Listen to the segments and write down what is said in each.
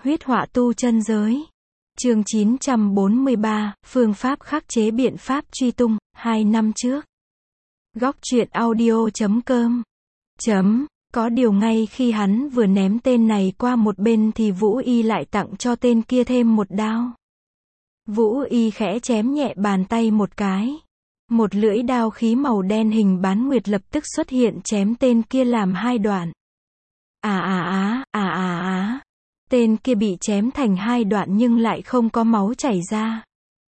Huyết họa tu chân giới. Chương 943, phương pháp khắc chế biện pháp truy tung, 2 năm trước. Góc truyện audio.com. Có điều ngay khi hắn vừa ném tên này qua một bên thì Vũ Y lại tặng cho tên kia thêm một đao. Vũ Y khẽ chém nhẹ bàn tay một cái. Một lưỡi đao khí màu đen hình bán nguyệt lập tức xuất hiện chém tên kia làm 2 đoạn. Tên kia bị chém thành 2 đoạn nhưng lại không có máu chảy ra.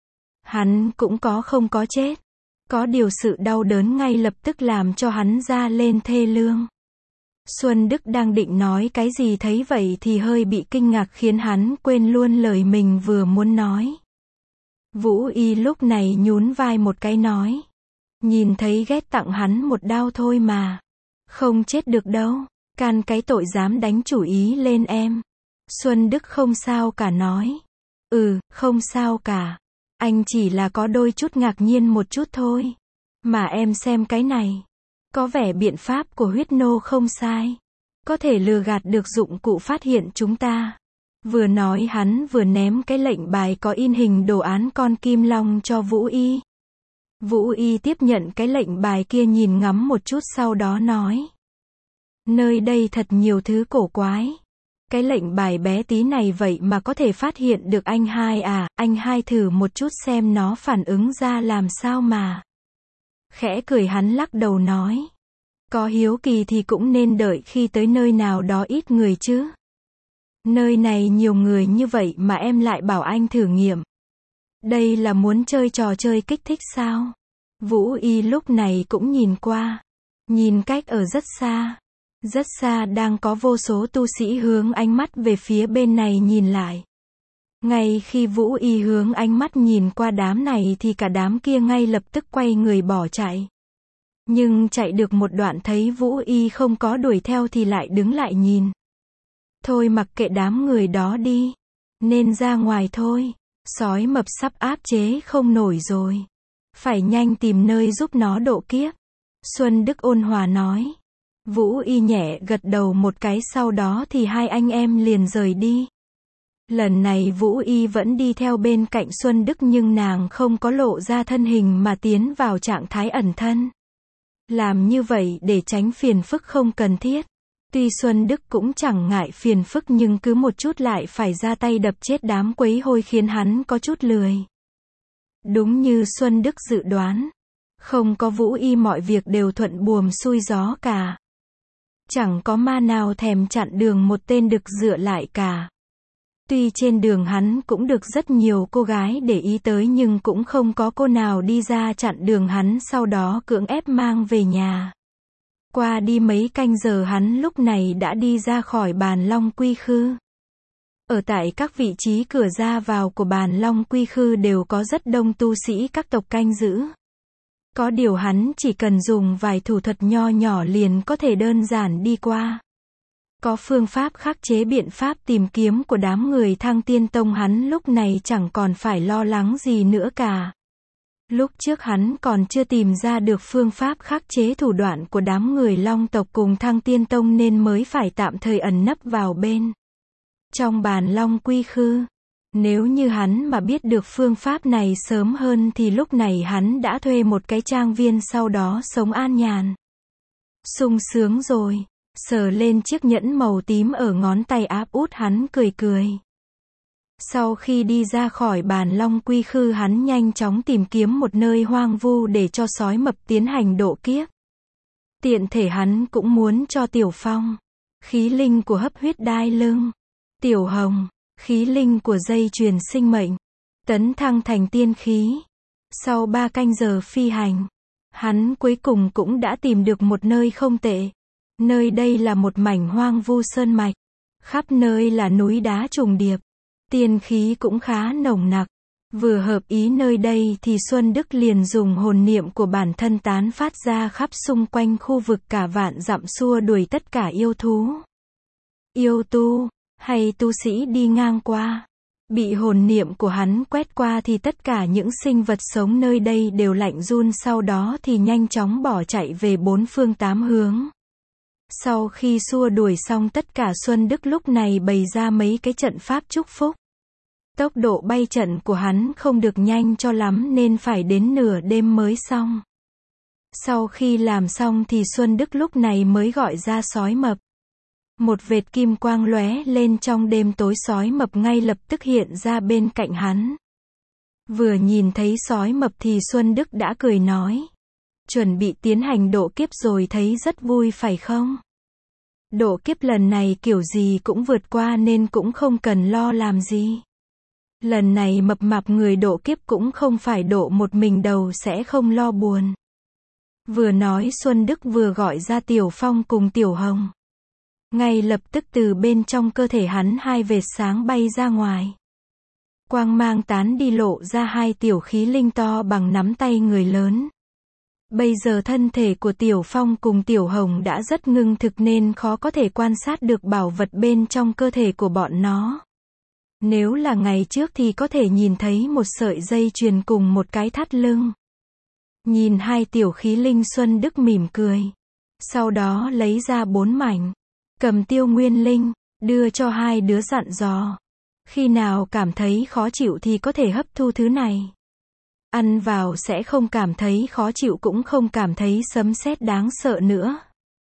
Hắn cũng không có chết. Có điều sự đau đớn ngay lập tức làm cho hắn da lên thê lương. Xuân Đức đang định nói cái gì thấy vậy thì hơi bị kinh ngạc khiến hắn quên luôn lời mình vừa muốn nói. Vũ Y lúc này nhún vai một cái nói. Nhìn thấy ghét tặng hắn một đao thôi mà. Không chết được đâu. Can cái tội dám đánh chủ ý lên em. Xuân Đức không sao cả nói. Không sao cả. Anh chỉ là có đôi chút ngạc nhiên một chút thôi. Mà em xem cái này. Có vẻ biện pháp của huyết nô không sai. Có thể lừa gạt được dụng cụ phát hiện chúng ta. Vừa nói hắn vừa ném cái lệnh bài có in hình đồ án con kim long cho Vũ Y. Vũ Y tiếp nhận cái lệnh bài kia nhìn ngắm một chút sau đó nói. Nơi đây thật nhiều thứ cổ quái. Cái lệnh bài bé tí này vậy mà có thể phát hiện được anh hai à, anh hai thử một chút xem nó phản ứng ra làm sao mà. Khẽ cười hắn lắc đầu nói. Có hiếu kỳ thì cũng nên đợi khi tới nơi nào đó ít người chứ. Nơi này nhiều người như vậy mà em lại bảo anh thử nghiệm. Đây là muốn chơi trò chơi kích thích sao? Vũ Y lúc này cũng nhìn qua. Nhìn cách ở rất xa. Rất xa đang có vô số tu sĩ hướng ánh mắt về phía bên này nhìn lại. Ngay khi Vũ Y hướng ánh mắt nhìn qua đám này thì cả đám kia ngay lập tức quay người bỏ chạy. Nhưng chạy được một đoạn thấy Vũ Y không có đuổi theo thì lại đứng lại nhìn. Thôi mặc kệ đám người đó đi. Nên ra ngoài thôi. Sói mập sắp áp chế không nổi rồi. Phải nhanh tìm nơi giúp nó độ kiếp. Xuân Đức ôn hòa nói. Vũ Y nhẹ gật đầu một cái sau đó thì hai anh em liền rời đi. Lần này Vũ Y vẫn đi theo bên cạnh Xuân Đức nhưng nàng không có lộ ra thân hình mà tiến vào trạng thái ẩn thân. Làm như vậy để tránh phiền phức không cần thiết. Tuy Xuân Đức cũng chẳng ngại phiền phức nhưng cứ một chút lại phải ra tay đập chết đám quấy hôi khiến hắn có chút lười. Đúng như Xuân Đức dự đoán. Không có Vũ Y mọi việc đều thuận buồm xuôi gió cả. Chẳng có ma nào thèm chặn đường một tên đực dựa lại cả. Tuy trên đường hắn cũng được rất nhiều cô gái để ý tới nhưng cũng không có cô nào đi ra chặn đường hắn sau đó cưỡng ép mang về nhà. Qua đi mấy canh giờ hắn lúc này đã đi ra khỏi Bàn Long Quy Khư. Ở tại các vị trí cửa ra vào của Bàn Long Quy Khư đều có rất đông tu sĩ các tộc canh giữ. Có điều hắn chỉ cần dùng vài thủ thuật nho nhỏ liền có thể đơn giản đi qua. Có phương pháp khắc chế biện pháp tìm kiếm của đám người Thăng Tiên Tông hắn lúc này chẳng còn phải lo lắng gì nữa cả. Lúc trước hắn còn chưa tìm ra được phương pháp khắc chế thủ đoạn của đám người Long tộc cùng Thăng Tiên Tông nên mới phải tạm thời ẩn nấp vào bên trong Bàn Long Quy Khư. Nếu như hắn mà biết được phương pháp này sớm hơn thì lúc này hắn đã thuê một cái trang viên sau đó sống an nhàn. Sung sướng rồi. Sờ lên chiếc nhẫn màu tím ở ngón tay áp út hắn cười cười. Sau khi đi ra khỏi Bàn Long Quy Khư hắn nhanh chóng tìm kiếm một nơi hoang vu để cho sói mập tiến hành độ kiếp. Tiện thể hắn cũng muốn cho Tiểu Phong, khí linh của hấp huyết đai lưng, Tiểu Hồng, khí linh của dây chuyền sinh mệnh, tấn thăng thành tiên khí. Sau 3 canh giờ phi hành, hắn cuối cùng cũng đã tìm được một nơi không tệ. Nơi đây là một mảnh hoang vu sơn mạch. Khắp nơi là núi đá trùng điệp. Tiên khí cũng khá nồng nặc. Vừa hợp ý nơi đây thì Xuân Đức liền dùng hồn niệm của bản thân tán phát ra khắp xung quanh khu vực cả vạn dặm xua đuổi tất cả yêu thú. Yêu tu, hay tu sĩ đi ngang qua. Bị hồn niệm của hắn quét qua thì tất cả những sinh vật sống nơi đây đều lạnh run sau đó thì nhanh chóng bỏ chạy về 4 phương 8 hướng. Sau khi xua đuổi xong tất cả, Xuân Đức lúc này bày ra mấy cái trận pháp chúc phúc. Tốc độ bay trận của hắn không được nhanh cho lắm nên phải đến nửa đêm mới xong. Sau khi làm xong thì Xuân Đức lúc này mới gọi ra sói mập. Một vệt kim quang lóe lên trong đêm tối, sói mập ngay lập tức hiện ra bên cạnh hắn. Vừa nhìn thấy sói mập thì Xuân Đức đã cười nói: chuẩn bị tiến hành độ kiếp rồi, thấy rất vui phải không? Độ kiếp lần này kiểu gì cũng vượt qua nên cũng không cần lo làm gì. Lần này mập mạp người độ kiếp cũng không phải độ một mình đâu, sẽ không lo buồn. Vừa nói Xuân Đức vừa gọi ra Tiểu Phong cùng Tiểu Hồng. Ngay lập tức từ bên trong cơ thể hắn hai vệt sáng bay ra ngoài. Quang mang tán đi, lộ ra hai tiểu khí linh to bằng nắm tay người lớn. Bây giờ thân thể của Tiểu Phong cùng Tiểu Hồng đã rất ngưng thực nên khó có thể quan sát được bảo vật bên trong cơ thể của bọn nó. Nếu là ngày trước thì có thể nhìn thấy một sợi dây chuyền cùng một cái thắt lưng. Nhìn hai tiểu khí linh, Xuân Đức mỉm cười. Sau đó lấy ra 4 mảnh. Cầm Tiêu Nguyên Linh, đưa cho hai đứa dặn dò. Khi nào cảm thấy khó chịu thì có thể hấp thu thứ này. Ăn vào sẽ không cảm thấy khó chịu, cũng không cảm thấy sấm sét đáng sợ nữa.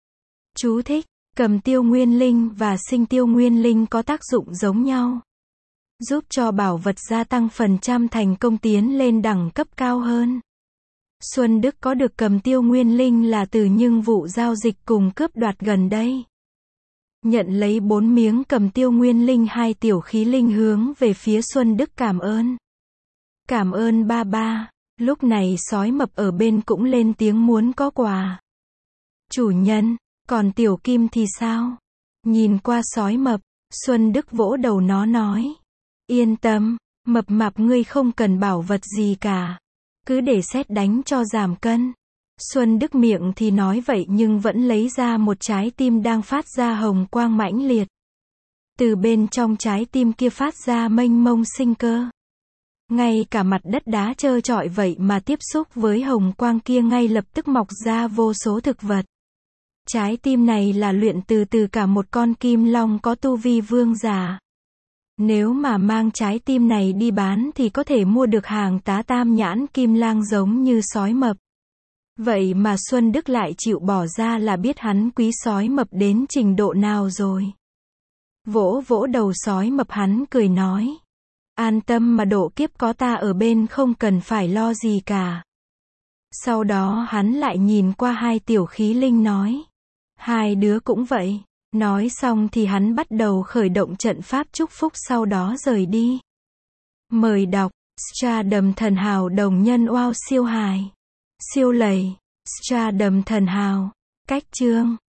Chú thích: Cầm Tiêu Nguyên Linh và Sinh Tiêu Nguyên Linh có tác dụng giống nhau. Giúp cho bảo vật gia tăng phần trăm thành công, tiến lên đẳng cấp cao hơn. Xuân Đức có được Cầm Tiêu Nguyên Linh là từ những vụ giao dịch cùng cướp đoạt gần đây. Nhận lấy 4 miếng Cầm Tiêu Nguyên Linh, hai tiểu khí linh hướng về phía Xuân Đức cảm ơn. Cảm ơn ba ba. Lúc này sói mập ở bên cũng lên tiếng muốn có quà. Chủ nhân, còn Tiểu Kim thì sao? Nhìn qua sói mập, Xuân Đức vỗ đầu nó nói: yên tâm, mập mạp ngươi không cần bảo vật gì cả. Cứ để sét đánh cho giảm cân. Xuân Đức miệng thì nói vậy nhưng vẫn lấy ra một trái tim đang phát ra hồng quang mãnh liệt. Từ bên trong trái tim kia phát ra mênh mông sinh cơ. Ngay cả mặt đất đá trơ trọi vậy mà tiếp xúc với hồng quang kia ngay lập tức mọc ra vô số thực vật. Trái tim này là luyện từ cả một con kim long có tu vi vương giả. Nếu mà mang trái tim này đi bán thì có thể mua được hàng tá tam nhãn kim lang giống như sói mập. Vậy mà Xuân Đức lại chịu bỏ ra là biết hắn quý sói mập đến trình độ nào rồi. Vỗ vỗ đầu sói mập, hắn cười nói: an tâm mà độ kiếp, có ta ở bên không cần phải lo gì cả. Sau đó hắn lại nhìn qua hai tiểu khí linh nói: hai đứa cũng vậy. Nói xong thì hắn bắt đầu khởi động trận pháp chúc phúc, sau đó rời đi. Mời đọc Stardom Thần Hào đồng nhân wow siêu hài. Siêu lầy. Stardom Thần Hào. Cách chương